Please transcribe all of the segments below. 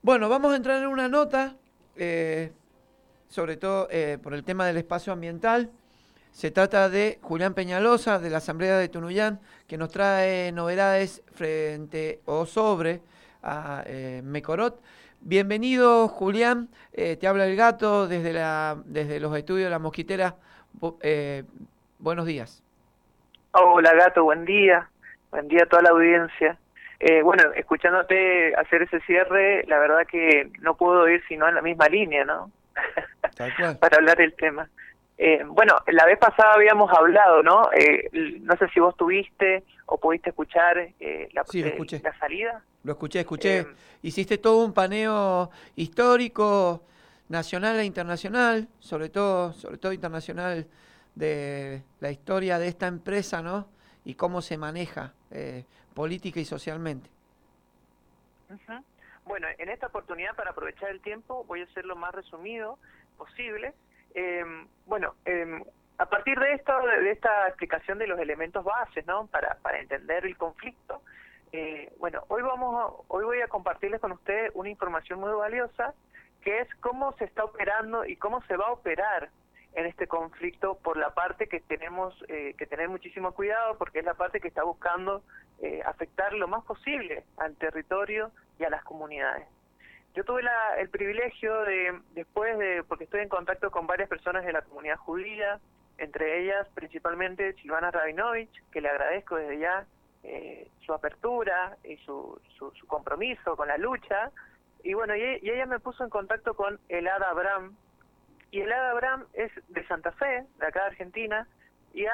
Bueno, vamos a entrar en una nota, sobre todo por el tema del espacio ambiental. Se trata de Julián Peñalosa, de la Asamblea de Tunuyán, que nos trae novedades frente o sobre a Mecorot. Bienvenido, Julián. Te habla el gato desde los estudios de la Mosquitera. Buenos días. Hola gato, buen día. Buen día a toda la audiencia. Bueno, escuchándote hacer ese cierre, la verdad que no puedo ir sino en la misma línea, ¿no? Tal cual. Para hablar del tema. Bueno, la vez pasada habíamos hablado, ¿no? No sé si vos tuviste o pudiste escuchar Sí, lo escuché. la salida. Lo escuché, Eh, escuché. Hiciste todo un paneo histórico, nacional e internacional, sobre todo internacional, de la historia de esta empresa, ¿no? Y cómo se maneja política y socialmente. Ujú. Bueno, en esta oportunidad, para aprovechar el tiempo, voy a ser lo más resumido posible. Eh, bueno, a partir de esto, de esta explicación de los elementos bases, ¿no? Para entender el conflicto, bueno, hoy voy a compartirles con ustedes una información muy valiosa, que es cómo se está operando y cómo se va a operar en este conflicto por la parte que tenemos que tener muchísimo cuidado, porque es la parte que está buscando afectar lo más posible al territorio y a las comunidades. Yo tuve el privilegio porque estoy en contacto con varias personas de la comunidad judía, entre ellas principalmente Silvana Rabinovich, que le agradezco desde ya su apertura y su compromiso con la lucha. Y bueno, y ella me puso en contacto con Elad Abraham, y Elad Abraham es de Santa Fe, de acá de Argentina, y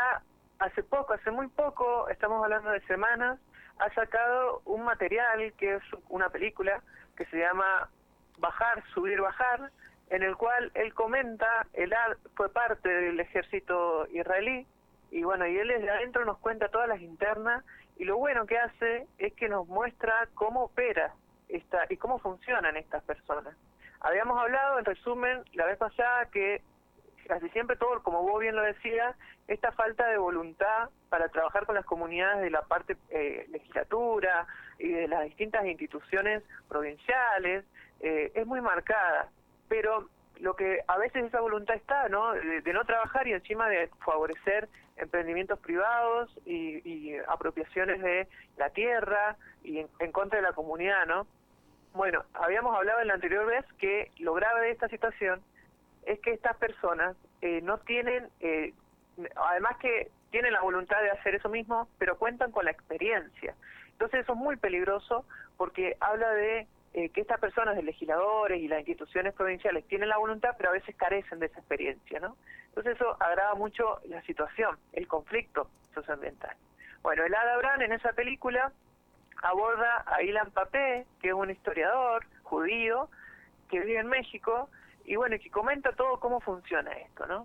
hace muy poco, estamos hablando de semanas, ha sacado un material que es una película que se llama Bajar, Subir, Bajar, en el cual él comenta, Elad fue parte del ejército israelí, y bueno, y él desde adentro nos cuenta todas las internas, y lo bueno que hace es que nos muestra cómo opera y cómo funcionan estas personas. Habíamos hablado, en resumen, la vez pasada, que casi siempre todo, como vos bien lo decías, esta falta de voluntad para trabajar con las comunidades de la parte legislatura y de las distintas instituciones provinciales es muy marcada, pero lo que a veces esa voluntad está, ¿no? De no trabajar y encima de favorecer emprendimientos privados y apropiaciones de la tierra y en contra de la comunidad, ¿no? Bueno, habíamos hablado en la anterior vez que lo grave de esta situación es que estas personas no tienen, además que tienen la voluntad de hacer eso mismo, pero cuentan con la experiencia. Entonces eso es muy peligroso porque habla de que estas personas, de legisladores y las instituciones provinciales, tienen la voluntad, pero a veces carecen de esa experiencia, ¿no? Entonces eso agrava mucho la situación, el conflicto socioambiental. Bueno, Elad Abraham en esa película aborda a Ilan Pappé, que es un historiador judío que vive en México, y bueno, que comenta todo cómo funciona esto, ¿no?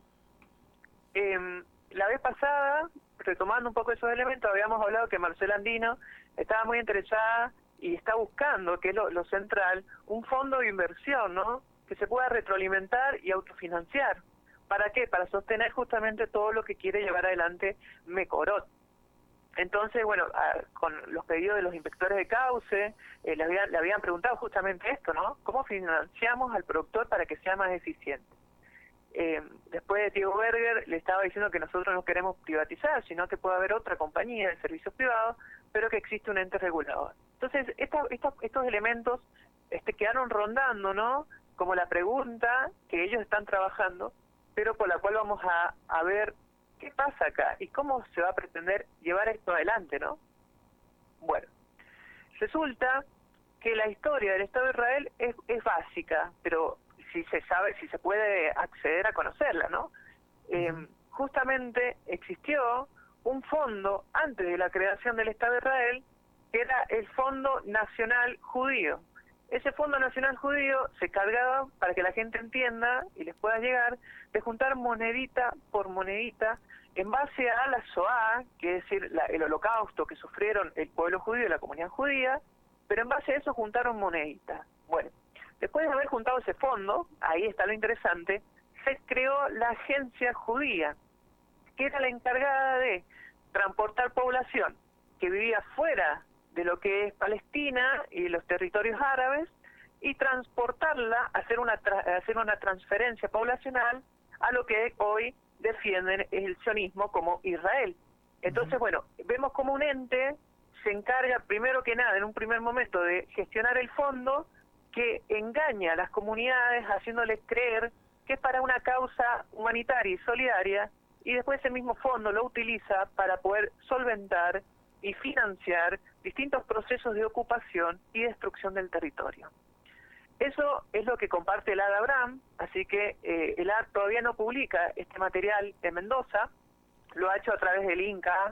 La vez pasada, retomando un poco esos elementos, habíamos hablado que Marcela Andino estaba muy interesada y está buscando, que es lo central, un fondo de inversión, ¿no? Que se pueda retroalimentar y autofinanciar. ¿Para qué? Para sostener justamente todo lo que quiere llevar adelante Mecorot. Entonces, bueno, con los pedidos de los inspectores de cauce, le habían preguntado justamente esto, ¿no? ¿Cómo financiamos al productor para que sea más eficiente? Después Diego Berger le estaba diciendo que nosotros no queremos privatizar, sino que puede haber otra compañía de servicios privados, pero que existe un ente regulador. Entonces, estos elementos quedaron rondando, ¿no? Como la pregunta que ellos están trabajando, pero por la cual vamos a ver qué pasa acá y cómo se va a pretender llevar esto adelante, ¿no? Bueno, resulta que la historia del Estado de Israel es básica, pero si se sabe, si se puede acceder a conocerla, ¿no? Ujú. Justamente existió un fondo antes de la creación del Estado de Israel, que era el Fondo Nacional Judío. Ese Fondo Nacional Judío se cargaba, para que la gente entienda y les pueda llegar, de juntar monedita por monedita en base a la Shoah, que es decir, el holocausto que sufrieron el pueblo judío y la comunidad judía, pero en base a eso juntaron moneditas. Bueno, después de haber juntado ese fondo, ahí está lo interesante, se creó la agencia judía, que era la encargada de transportar población que vivía fuera de lo que es Palestina y los territorios árabes, y transportarla, hacer una transferencia poblacional a lo que hoy defienden el sionismo como Israel. Entonces, bueno, vemos como un ente se encarga, primero que nada, en un primer momento, de gestionar el fondo, que engaña a las comunidades haciéndoles creer que es para una causa humanitaria y solidaria, y después ese mismo fondo lo utiliza para poder solventar y financiar distintos procesos de ocupación y destrucción del territorio. Eso es lo que comparte el AD Abraham, así que el AD todavía no publica este material en Mendoza, lo ha hecho a través del Inca,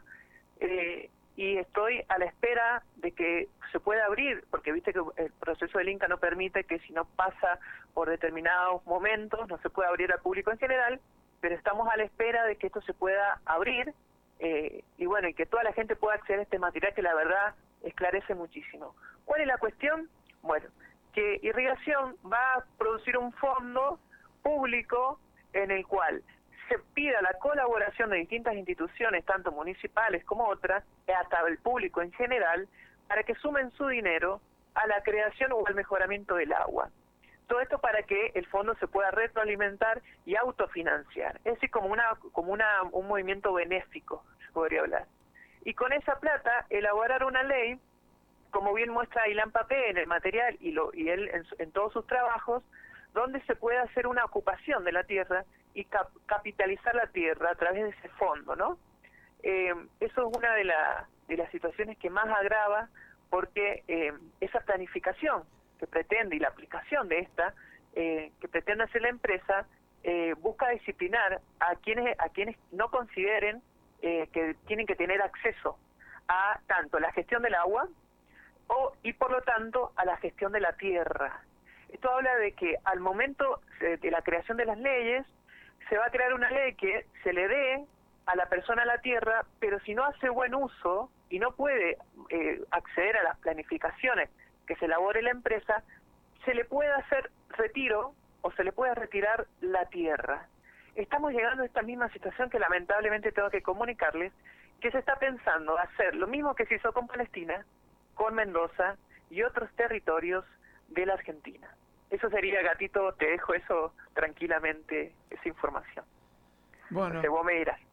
y estoy a la espera de que se pueda abrir, porque viste que el proceso del Inca no permite que si no pasa por determinados momentos, no se pueda abrir al público en general, pero estamos a la espera de que esto se pueda abrir, y bueno, y que toda la gente pueda acceder a este material que la verdad esclarece muchísimo. ¿Cuál es la cuestión? Bueno, que Irrigación va a producir un fondo público en el cual se pida la colaboración de distintas instituciones, tanto municipales como otras, hasta el público en general, para que sumen su dinero a la creación o al mejoramiento del agua. Todo esto para que el fondo se pueda retroalimentar y autofinanciar, es decir, como un movimiento benéfico, se podría hablar. Y con esa plata, elaborar una ley, como bien muestra Ilan Papé en el material y él en todos sus trabajos, donde se puede hacer una ocupación de la tierra y capitalizar la tierra a través de ese fondo, ¿no? Eso es una de las situaciones que más agrava, porque esa planificación que pretende y la aplicación de esta que pretende hacer la empresa busca disciplinar a quienes no consideren que tienen que tener acceso a tanto la gestión del agua y por lo tanto a la gestión de la tierra. Esto habla de que al momento de la creación de las leyes se va a crear una ley que se le dé a la persona la tierra, pero si no hace buen uso y no puede acceder a las planificaciones que se elabore la empresa, se le puede hacer retiro o se le puede retirar la tierra. Estamos llegando a esta misma situación que lamentablemente tengo que comunicarles, que se está pensando hacer lo mismo que se hizo con Palestina, con Mendoza y otros territorios de la Argentina. Eso sería, Gatito, te dejo eso tranquilamente, esa información. Bueno, vos me dirás.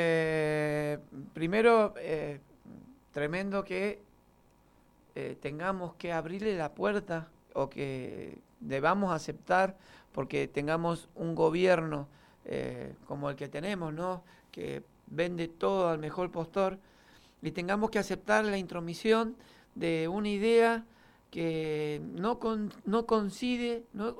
Primero, tremendo que tengamos que abrirle la puerta o que debamos aceptar porque tengamos un gobierno como el que tenemos, ¿no? Que vende todo al mejor postor y tengamos que aceptar la intromisión de una idea que no coincide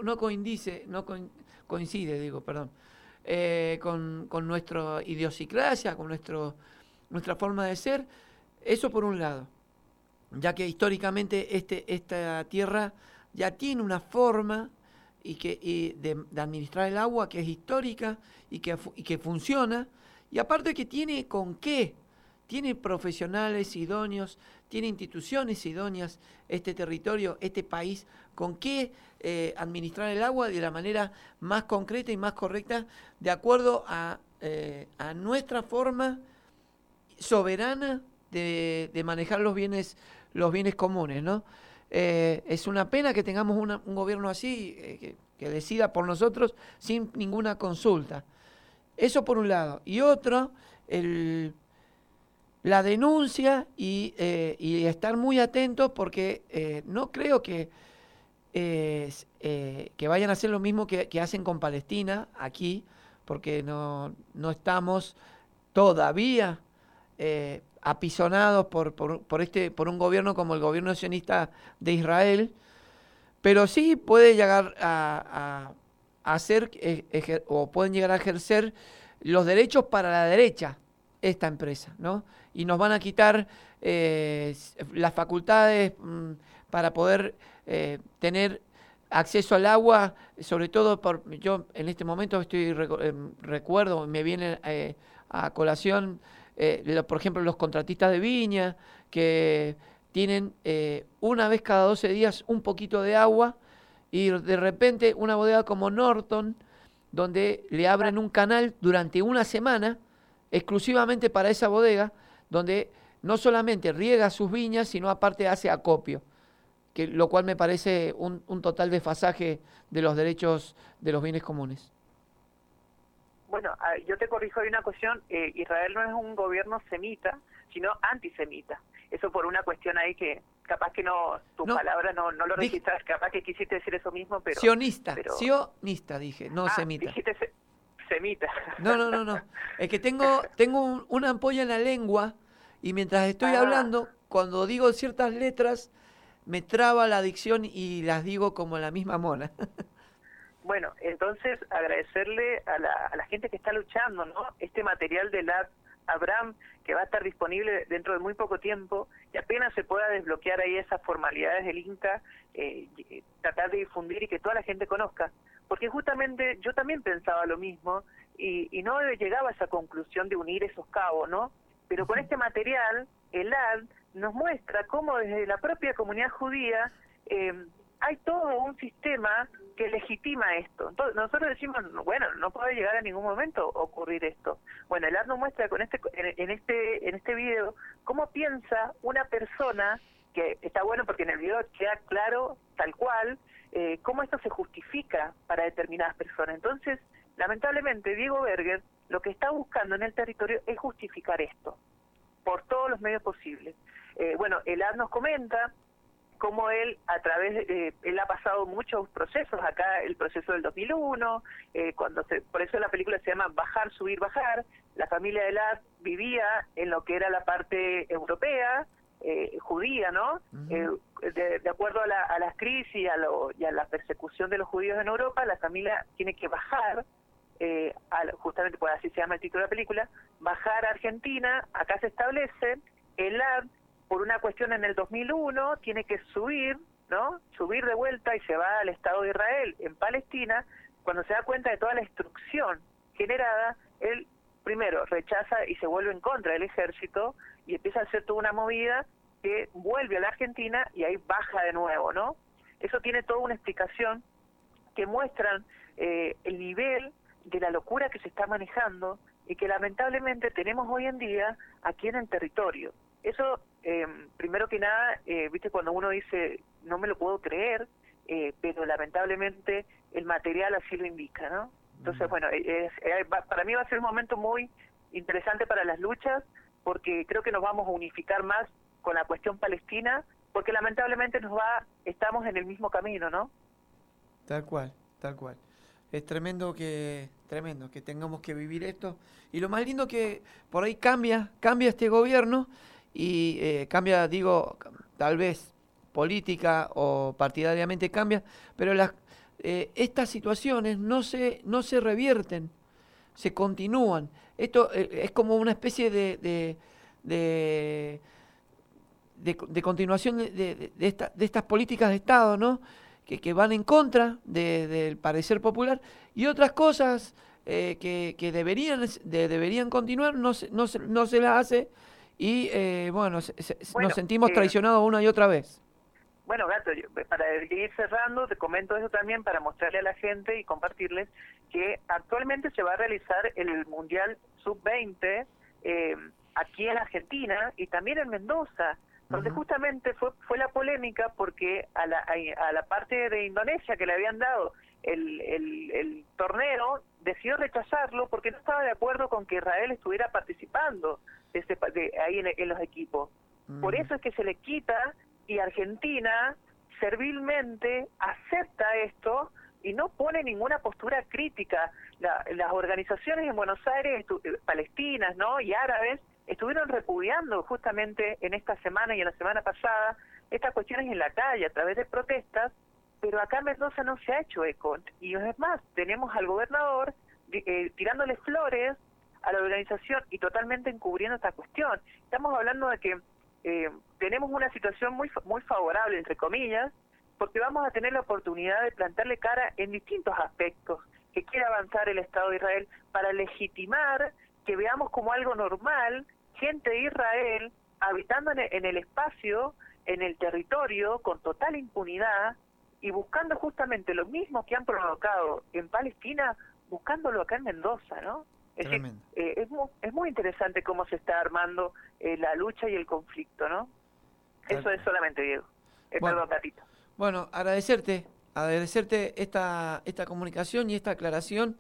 con nuestra idiosincrasia, con nuestra forma de ser. Eso por un lado, ya que históricamente esta tierra ya tiene una forma de administrar el agua que es histórica y que funciona, y aparte que tiene con qué. Tiene profesionales idóneos, tiene instituciones idóneas, este territorio, este país, con qué administrar el agua de la manera más concreta y más correcta, de acuerdo a nuestra forma soberana de manejar los bienes comunes, ¿no? Es una pena que tengamos un gobierno así, que decida por nosotros sin ninguna consulta. Eso por un lado. Y otro, la denuncia y estar muy atentos porque no creo que vayan a hacer lo mismo que hacen con Palestina aquí, porque no estamos todavía apisonados por un gobierno como el gobierno sionista de Israel, pero sí puede llegar a hacer o pueden llegar a ejercer los derechos para la derecha esta empresa, ¿no? Y nos van a quitar las facultades para poder tener acceso al agua, sobre todo yo en este momento recuerdo, me viene a colación, por ejemplo, los contratistas de viña, que tienen una vez cada 12 días un poquito de agua, y de repente una bodega como Norton, donde le abren un canal durante una semana, exclusivamente para esa bodega, donde no solamente riega sus viñas, sino aparte hace acopio. que lo cual me parece un total desfasaje de los derechos de los bienes comunes. Bueno, yo te corrijo, hay una cuestión, Israel no es un gobierno semita, sino antisemita. Eso por una cuestión ahí que capaz que no, tus palabras no lo registras, capaz que quisiste decir eso mismo, pero... Sionista dije, no semita. Dijiste semita. No. Es que tengo una ampolla en la lengua y mientras estoy hablando, cuando digo ciertas letras, me traba la dicción y las digo como la misma mona. Bueno, entonces agradecerle a la gente que está luchando, ¿no? Este material de Elad Abraham, que va a estar disponible dentro de muy poco tiempo, y apenas se pueda desbloquear ahí esas formalidades del Inca, tratar de difundir y que toda la gente conozca. Porque justamente yo también pensaba lo mismo, y no llegaba a esa conclusión de unir esos cabos, ¿no? Pero con este material, Elad nos muestra cómo desde la propia comunidad judía hay todo un sistema que legitima esto. Entonces, nosotros decimos, bueno, no puede llegar a ningún momento ocurrir esto. Bueno, Elad nos muestra en este video cómo piensa una persona, que está bueno porque en el video queda claro, tal cual, cómo esto se justifica para determinadas personas. Entonces, lamentablemente, Diego Berger lo que está buscando en el territorio es justificar esto, por todos los medios posibles. Bueno, Elad nos comenta cómo él, él ha pasado muchos procesos, acá el proceso del 2001, por eso la película se llama Bajar, Subir, Bajar. La familia de Elad vivía en lo que era la parte europea, judía, ¿no? De acuerdo a las crisis y a la persecución de los judíos en Europa, la familia tiene que bajar, justamente pues así se llama el título de la película, bajar a Argentina. Acá se establece. Elad, por una cuestión en el 2001, tiene que subir, ¿no? Subir de vuelta y se va al Estado de Israel en Palestina. Cuando se da cuenta de toda la destrucción generada, él primero rechaza y se vuelve en contra del ejército y empieza a hacer toda una movida que vuelve a la Argentina y ahí baja de nuevo, ¿no? Eso tiene toda una explicación que muestran el nivel de la locura que se está manejando y que lamentablemente tenemos hoy en día aquí en el territorio. Eso, primero que nada, viste, cuando uno dice, no me lo puedo creer, pero lamentablemente el material así lo indica, ¿no? Entonces, bueno, para mí va a ser un momento muy interesante para las luchas, porque creo que nos vamos a unificar más con la cuestión palestina, porque lamentablemente estamos en el mismo camino, ¿no? Tal cual. Es tremendo que tengamos que vivir esto. Y lo más lindo que por ahí cambia este gobierno y cambia, digo, tal vez política o partidariamente cambia, pero estas situaciones no se revierten, se continúan. Esto es como una especie de continuación de estas políticas de Estado, ¿no? Que van en contra del parecer popular, y otras cosas que deberían continuar no se las hace, y bueno, nos sentimos traicionados una y otra vez. Bueno, Gato, para ir cerrando, te comento eso también para mostrarle a la gente y compartirles que actualmente se va a realizar el Mundial Sub-20 aquí en Argentina y también en Mendoza, donde justamente fue la polémica porque a la parte de Indonesia que le habían dado el torneo, decidió rechazarlo porque no estaba de acuerdo con que Israel estuviera participando ahí en los equipos. Por eso es que se le quita, y Argentina servilmente acepta esto y no pone ninguna postura crítica. Las organizaciones en Buenos Aires, palestinas, ¿no?, y árabes, estuvieron repudiando justamente en esta semana y en la semana pasada estas cuestiones en la calle a través de protestas, pero acá en Mendoza no se ha hecho eco. Y es más, tenemos al gobernador tirándole flores a la organización y totalmente encubriendo esta cuestión. Estamos hablando de que tenemos una situación muy favorable, entre comillas, porque vamos a tener la oportunidad de plantarle cara en distintos aspectos que quiere avanzar el Estado de Israel para legitimar que veamos como algo normal gente de Israel habitando en el espacio, en el territorio, con total impunidad y buscando justamente lo mismo que han provocado en Palestina, buscándolo acá en Mendoza, ¿no? Es muy interesante cómo se está armando la lucha y el conflicto, ¿no? Eso es solamente, Diego. perdón, Tatito. Bueno, agradecerte esta comunicación y esta aclaración,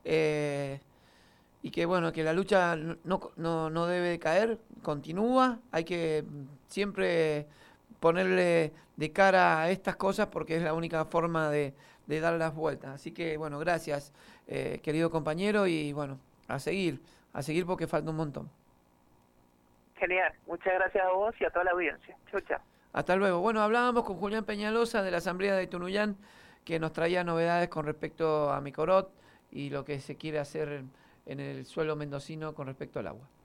y que bueno, que la lucha no debe caer, continúa, hay que siempre ponerle de cara a estas cosas porque es la única forma de dar las vueltas. Así que bueno, gracias, querido compañero, y bueno, a seguir porque falta un montón. Genial, muchas gracias a vos y a toda la audiencia. Chau, chau. Hasta luego. Bueno, hablábamos con Julián Peñalosa de la Asamblea de Tunuyán, que nos traía novedades con respecto a Micorot y lo que se quiere hacer en el suelo mendocino con respecto al agua.